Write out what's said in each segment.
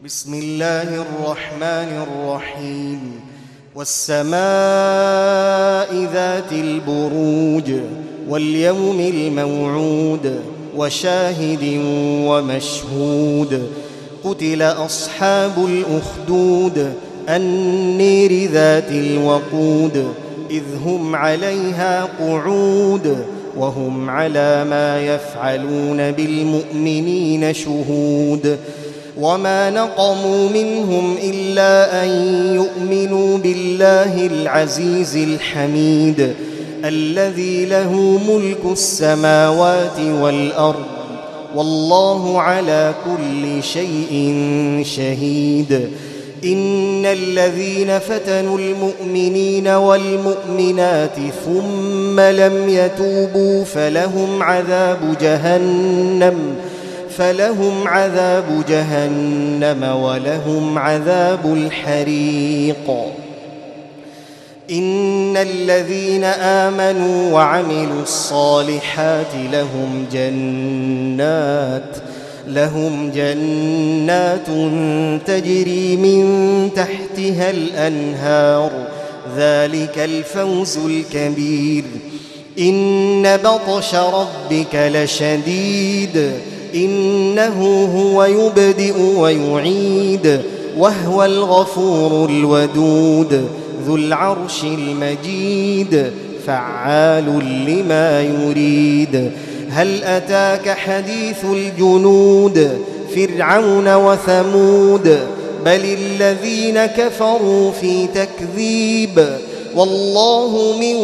بسم الله الرحمن الرحيم والسماء ذات البروج واليوم الموعود وشاهد ومشهود قتل أصحاب الأخدود النير ذات الوقود إذ هم عليها قعود وهم على ما يفعلون بالمؤمنين شهود وما نقموا منهم إلا أن يؤمنوا بالله العزيز الحميد الذي له ملك السماوات والأرض والله على كل شيء شهيد. إن الذين فتنوا المؤمنين والمؤمنات ثم لم يتوبوا فلهم عذاب جهنم ولهم عذاب الحريق. إن الذين آمنوا وعملوا الصالحات لهم جنات تجري من تحتها الأنهار ذلك الفوز الكبير. إن بطش ربك لشديد إنه هو يبدئ ويعيد وهو الغفور الودود ذو العرش المجيد فعال لما يريد. هل أتاك حديث الجنود فرعون وثمود بل الذين كفروا في تكذيب والله من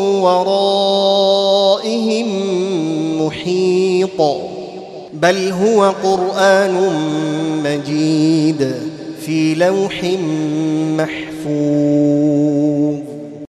ورائهم محيط. بل هو قرآن مجيد في لوح محفوظ.